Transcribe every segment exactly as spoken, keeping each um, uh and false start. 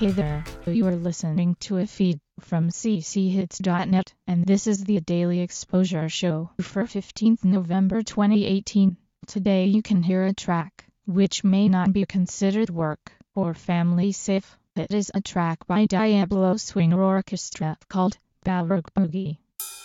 Hey there, you are listening to a feed from c c hits dot net, and this is the Daily Exposure Show for fifteenth November twenty eighteen. Today you can hear a track which may not be considered work or family safe. It is a track by Diablo Swing Orchestra called Balrog Boogie.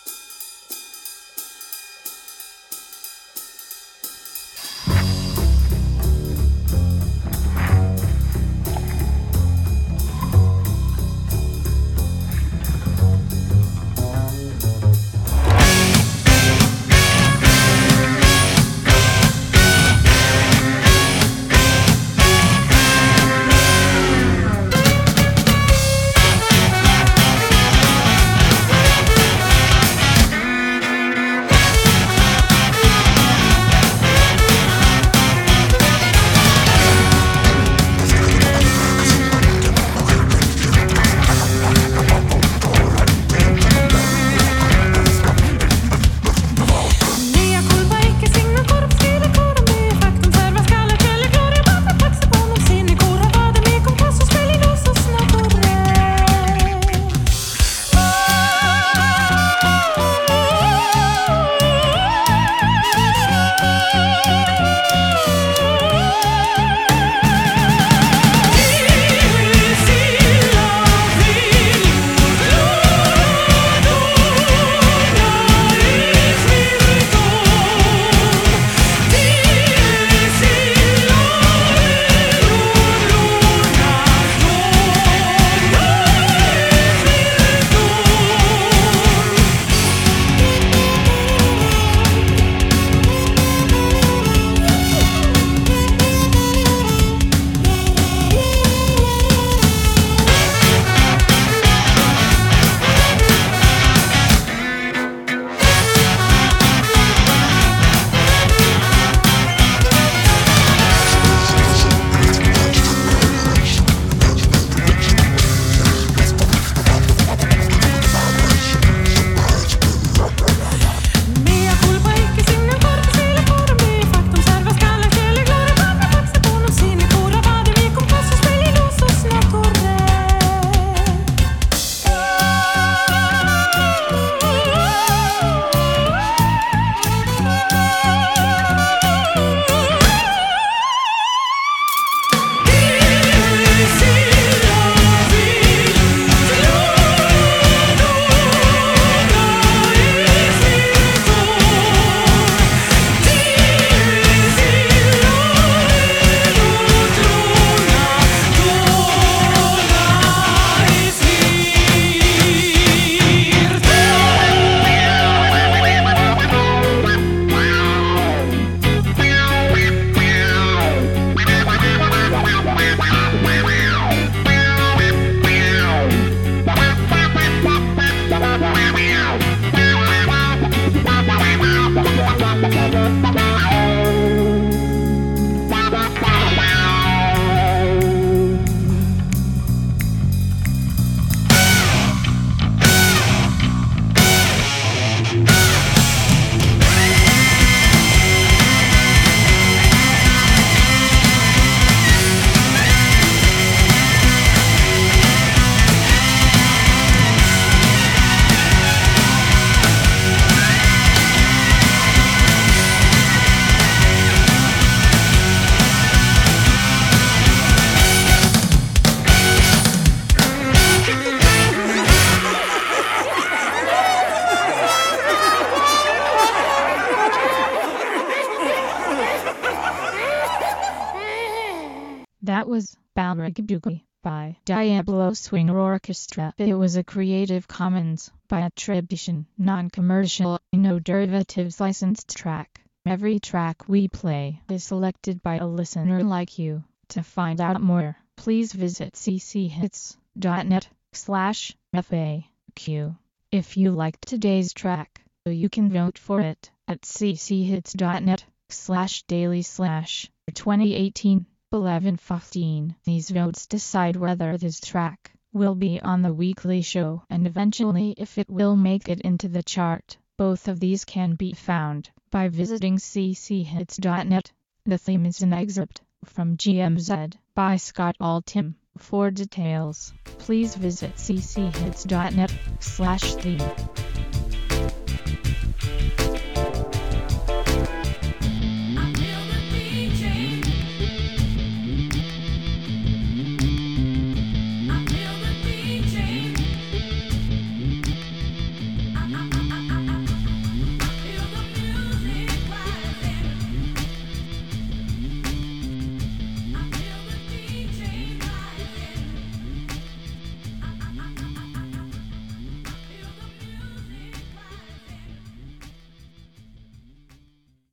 That was Balrog Boogie by Diablo Swing Orchestra. It was a Creative Commons by attribution, non-commercial, no derivatives licensed track. Every track we play is selected by a listener like you. To find out more, please visit c c hits dot net slash F A Q. If you liked today's track, you can vote for it at c c hits dot net slash daily slash twenty eighteen. eleven fifteen. These votes decide whether this track will be on the weekly show and eventually if it will make it into the chart. Both of these can be found by visiting c c hits dot net. The theme is an excerpt from G M Z by Scott Altham For details, please visit c c hits dot net slash theme.